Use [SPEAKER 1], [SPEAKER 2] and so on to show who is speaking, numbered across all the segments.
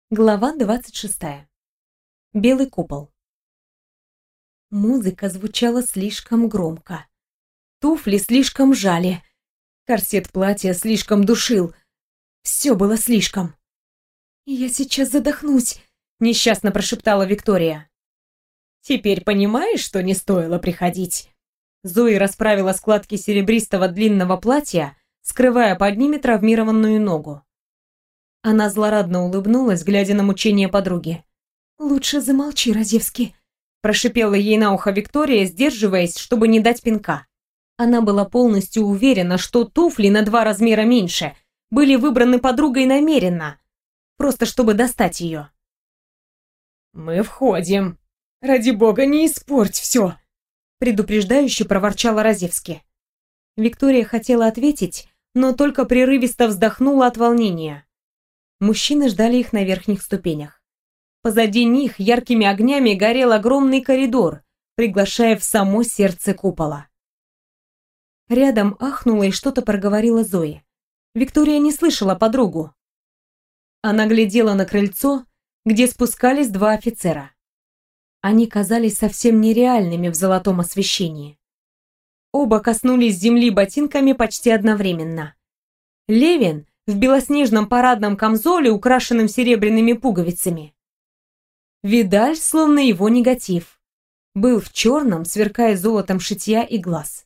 [SPEAKER 1] Глава 26. Белый купол. Музыка звучала слишком громко. Туфли слишком жали. Корсет платья слишком душил. Все было слишком. «Я сейчас задохнусь», — несчастно прошептала Виктория. «Теперь понимаешь, что не стоило приходить?» Зои расправила складки серебристого длинного платья, скрывая под ними травмированную ногу. Она злорадно улыбнулась, глядя на мучения подруги. «Лучше замолчи, Разевский», – прошипела ей на ухо Виктория, сдерживаясь, чтобы не дать пинка. Она была полностью уверена, что туфли на 2 размера меньше были выбраны подругой намеренно, просто чтобы достать ее. «Мы входим. Ради бога, не испорть все», – предупреждающе проворчала Разевский. Виктория хотела ответить, но только прерывисто вздохнула от волнения. Мужчины ждали их на верхних ступенях. Позади них яркими огнями горел огромный коридор, приглашая в само сердце купола. Рядом ахнула и что-то проговорила Зои. Виктория не слышала подругу. Она глядела на крыльцо, где спускались 2 офицера. Они казались совсем нереальными в золотом освещении. Оба коснулись земли ботинками почти одновременно. Левин в белоснежном парадном камзоле, украшенном серебряными пуговицами. Видаль, словно его негатив, был в черном, сверкая золотом шитья и глаз.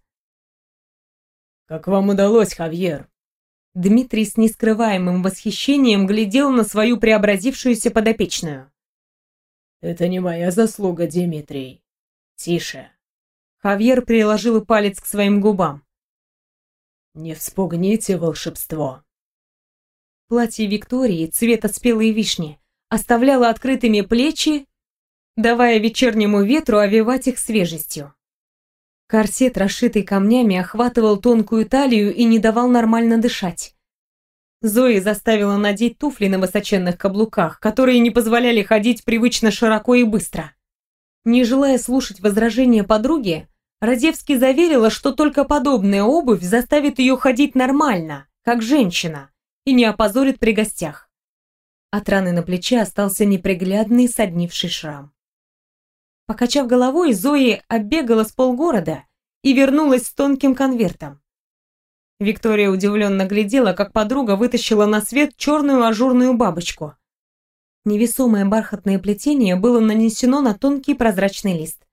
[SPEAKER 2] «Как вам удалось, Хавьер?»
[SPEAKER 1] Дмитрий с нескрываемым восхищением глядел на свою преобразившуюся подопечную.
[SPEAKER 2] «Это не моя заслуга, Дмитрий. Тише».
[SPEAKER 1] Хавьер приложил палец к своим губам.
[SPEAKER 2] «Не вспугните волшебство».
[SPEAKER 1] Платье Виктории цвета спелой вишни оставляло открытыми плечи, давая вечернему ветру овевать их свежестью. Корсет, расшитый камнями, охватывал тонкую талию и не давал нормально дышать. Зои заставила надеть туфли на высоченных каблуках, которые не позволяли ходить привычно широко и быстро. Не желая слушать возражения подруги, Разевский заверила, что только подобная обувь заставит ее ходить нормально, как женщина, и не опозорит при гостях. От раны на плече остался неприглядный соднивший шрам. Покачав головой, Зои оббегала с полгорода и вернулась с тонким конвертом. Виктория удивленно глядела, как подруга вытащила на свет черную ажурную бабочку. Невесомое бархатное плетение было нанесено на тонкий прозрачный лист.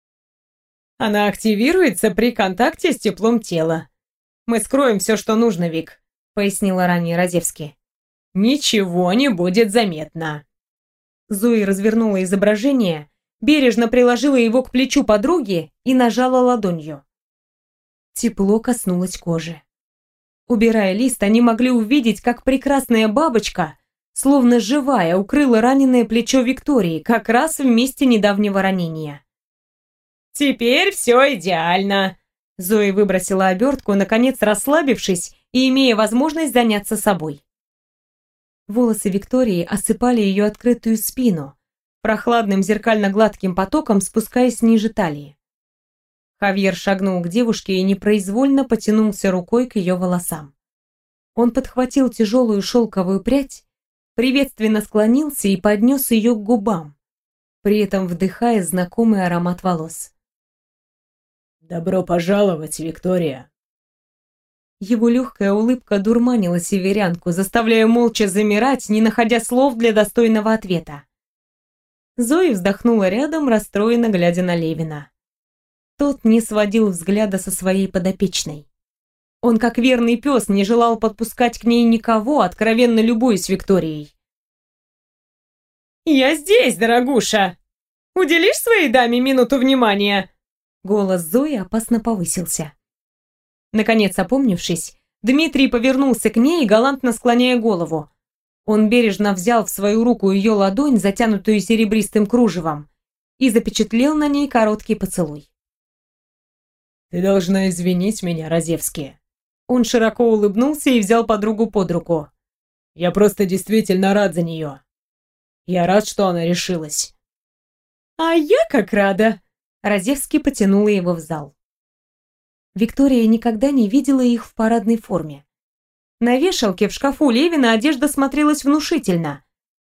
[SPEAKER 2] «Она активируется при контакте с теплом тела. Мы скроем все, что нужно, Вик», — пояснила ранее Разевский. «Ничего не будет заметно».
[SPEAKER 1] Зои развернула изображение, бережно приложила его к плечу подруги и нажала ладонью. Тепло коснулось кожи. Убирая лист, они могли увидеть, как прекрасная бабочка, словно живая, укрыла раненое плечо Виктории как раз в месте недавнего ранения.
[SPEAKER 2] «Теперь все идеально», —
[SPEAKER 1] Зои выбросила обертку, наконец расслабившись и имея возможность заняться собой. Волосы Виктории осыпали ее открытую спину, прохладным зеркально-гладким потоком спускаясь ниже талии. Хавьер шагнул к девушке и непроизвольно потянулся рукой к ее волосам. Он подхватил тяжелую шелковую прядь, приветственно склонился и поднес ее к губам, при этом вдыхая знакомый аромат волос.
[SPEAKER 2] «Добро пожаловать, Виктория!»
[SPEAKER 1] Его легкая улыбка дурманила северянку, заставляя молча замирать, не находя слов для достойного ответа. Зои вздохнула рядом, расстроенно глядя на Левина. Тот не сводил взгляда со своей подопечной. Он, как верный пес, не желал подпускать к ней никого, откровенно любуясь Викторией.
[SPEAKER 2] «Я здесь, дорогуша! Уделишь своей даме минуту внимания?»
[SPEAKER 1] Голос Зои опасно повысился. Наконец, опомнившись, Дмитрий повернулся к ней, галантно склоняя голову. Он бережно взял в свою руку ее ладонь, затянутую серебристым кружевом, и запечатлел на ней короткий поцелуй.
[SPEAKER 2] «Ты должна извинить меня, Разевский».
[SPEAKER 1] Он широко улыбнулся и взял подругу под руку.
[SPEAKER 2] «Я просто действительно рад за нее. Я рад, что она решилась».
[SPEAKER 1] «А я как рада!» Разевский потянула его в зал. Виктория никогда не видела их в парадной форме. На вешалке в шкафу Левина одежда смотрелась внушительно.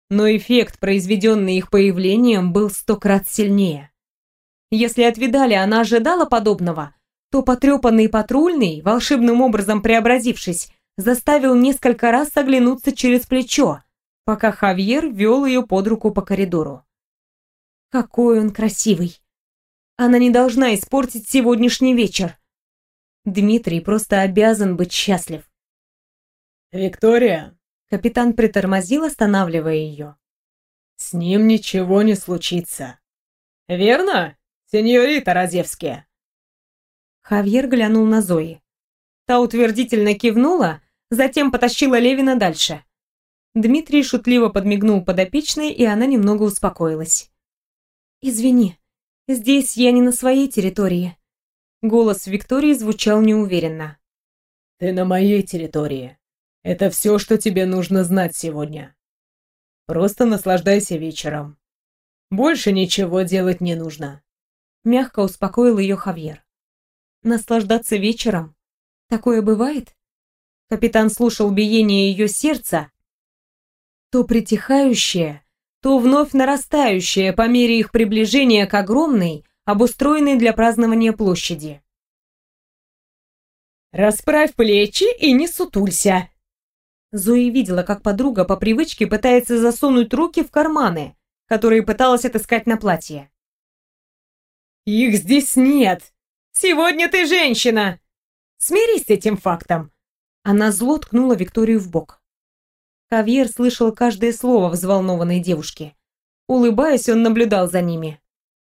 [SPEAKER 2] но эффект, произведенный их появлением, был 100 крат сильнее. Если от Видали она ожидала подобного, то потрепанный патрульный, волшебным образом преобразившись, заставил несколько раз оглянуться через плечо, пока Хавьер вел ее под руку по коридору. Какой он красивый! Она не должна испортить сегодняшний вечер. Дмитрий просто обязан быть счастлив.
[SPEAKER 3] «Виктория!»
[SPEAKER 2] Капитан притормозил, останавливая ее.
[SPEAKER 3] «С ним ничего не случится. Верно, сеньорита Разевски?»
[SPEAKER 2] Хавьер глянул на Зои. Та утвердительно кивнула, затем потащила Левина дальше. Дмитрий шутливо подмигнул подопечной, и она немного успокоилась. «Извини, здесь я не на своей территории». Голос Виктории звучал неуверенно.
[SPEAKER 3] «Ты на моей территории. Это все, что тебе нужно знать сегодня. Просто наслаждайся вечером. Больше ничего делать не нужно».
[SPEAKER 2] Мягко успокоил ее Хавьер. «Наслаждаться вечером? Такое бывает?» Капитан слушал биение ее сердца, то притихающее, то вновь нарастающее по мере их приближения к огромной, обустроенной для празднования площади.
[SPEAKER 3] «Расправь плечи и не сутулься!»
[SPEAKER 2] Зои видела, как подруга по привычке пытается засунуть руки в карманы, которые пыталась отыскать на платье.
[SPEAKER 3] «Их здесь нет! Сегодня ты женщина! Смирись с этим фактом!»
[SPEAKER 2] Она зло ткнула Викторию в бок. Хавьер слышал каждое слово взволнованной девушки. Улыбаясь, он наблюдал за ними.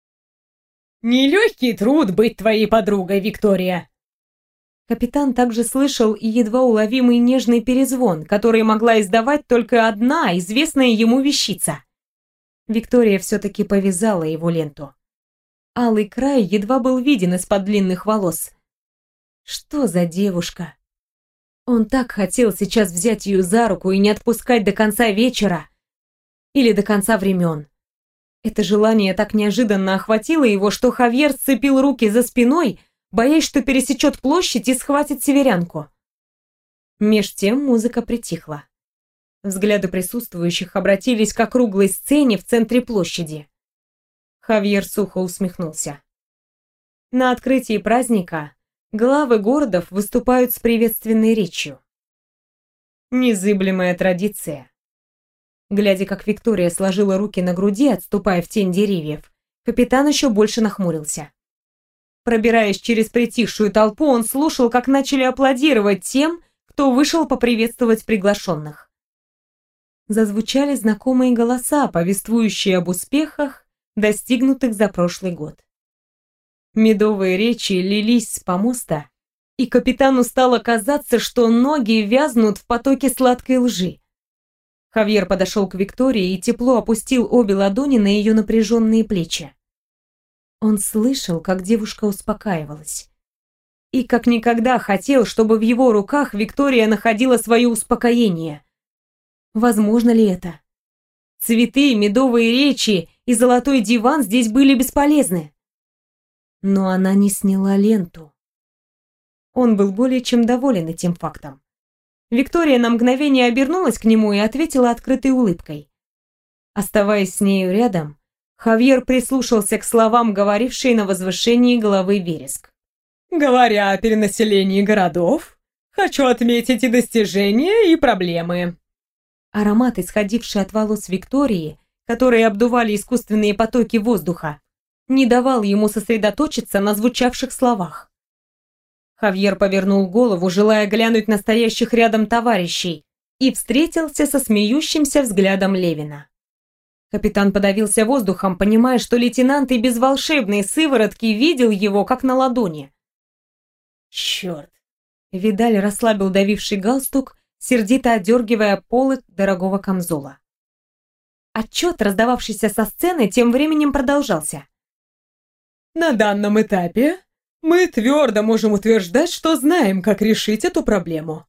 [SPEAKER 3] «Нелегкий труд быть твоей подругой, Виктория!»
[SPEAKER 2] Капитан также слышал и едва уловимый нежный перезвон, который могла издавать только одна известная ему вещица. Виктория все-таки повязала его ленту. Алый край едва был виден из-под длинных волос. Что за девушка? Он так хотел сейчас взять ее за руку и не отпускать до конца вечера или до конца времен. Это желание так неожиданно охватило его, что Хавьер сцепил руки за спиной, боясь, что пересечет площадь и схватит северянку. Меж тем музыка притихла. Взгляды присутствующих обратились к округлой сцене в центре площади. Хавьер сухо усмехнулся. На открытии праздника главы городов выступают с приветственной речью. Незыблемая традиция. Глядя, как Виктория сложила руки на груди, отступая в тень деревьев, капитан еще больше нахмурился. Пробираясь через притихшую толпу, он слушал, как начали аплодировать тем, кто вышел поприветствовать приглашенных. Зазвучали знакомые голоса, повествующие об успехах, достигнутых за прошлый год. Медовые речи лились с помоста, и капитану стало казаться, что ноги вязнут в потоке сладкой лжи. Хавьер подошел к Виктории и тепло опустил обе ладони на ее напряженные плечи. Он слышал, как девушка успокаивалась. И как никогда хотел, чтобы в его руках Виктория находила свое успокоение. Возможно ли это? Цветы, медовые речи и золотой диван здесь были бесполезны. Но она не сняла ленту. Он был более чем доволен этим фактом. Виктория на мгновение обернулась к нему и ответила открытой улыбкой. Оставаясь с нею рядом, Хавьер прислушался к словам, говорившей на возвышении головы Вереск.
[SPEAKER 3] «Говоря о перенаселении городов, хочу отметить и достижения, и проблемы».
[SPEAKER 2] Аромат, исходивший от волос Виктории, которые обдували искусственные потоки воздуха, не давал ему сосредоточиться на звучавших словах. Хавьер повернул голову, желая глянуть на стоящих рядом товарищей, и встретился со смеющимся взглядом Левина. Капитан подавился воздухом, понимая, что лейтенант и без волшебной сыворотки видел его как на ладони.
[SPEAKER 3] «Черт!»
[SPEAKER 2] Видаль расслабил давивший галстук, сердито одергивая полы дорогого камзола. Отчет, раздававшийся со сцены, тем временем продолжался.
[SPEAKER 3] «На данном этапе мы твердо можем утверждать, что знаем, как решить эту проблему».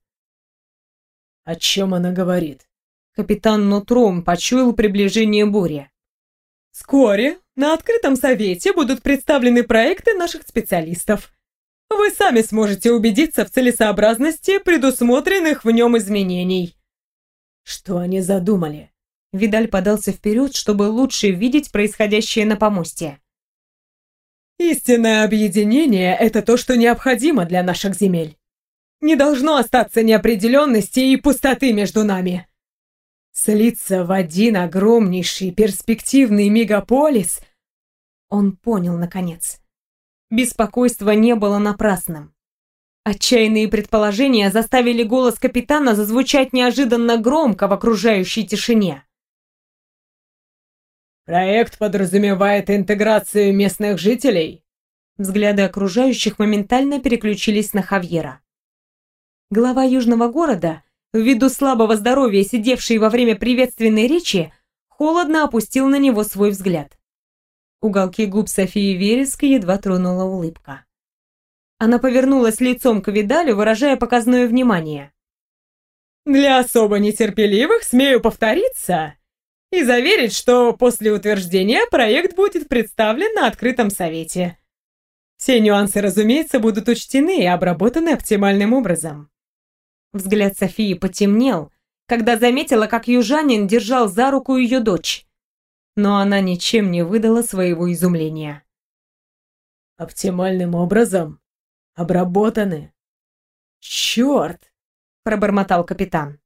[SPEAKER 3] «О чем она говорит?»
[SPEAKER 2] Капитан нутром почуял приближение бури.
[SPEAKER 3] «Вскоре на открытом совете будут представлены проекты наших специалистов. Вы сами сможете убедиться в целесообразности предусмотренных в нем изменений».
[SPEAKER 2] Что они задумали? Видаль подался вперед, чтобы лучше видеть происходящее на помосте.
[SPEAKER 3] Истинное объединение — это то, что необходимо для наших земель. Не должно остаться неопределенности и пустоты между нами. Слиться в один огромнейший перспективный мегаполис.
[SPEAKER 2] Он понял, наконец. Беспокойство не было напрасным. Отчаянные предположения заставили голос капитана зазвучать неожиданно громко в окружающей тишине.
[SPEAKER 3] Проект подразумевает интеграцию местных жителей.
[SPEAKER 2] Взгляды окружающих моментально переключились на Хавьера. Глава южного города, ввиду слабого здоровья, сидевший во время приветственной речи, холодно опустил на него свой взгляд. Уголки губ Софии Вереск едва тронула улыбка. Она повернулась лицом к Видалю, выражая показное внимание.
[SPEAKER 3] Для особо нетерпеливых смею повториться и заверить, что после утверждения проект будет представлен на открытом совете. Все нюансы, разумеется, будут учтены и обработаны оптимальным образом.
[SPEAKER 2] Взгляд Софии потемнел, когда заметила, как южанин держал за руку ее дочь. Но она ничем не выдала своего изумления.
[SPEAKER 3] Оптимальным образом? Обработаны? Черт!
[SPEAKER 2] Пробормотал капитан.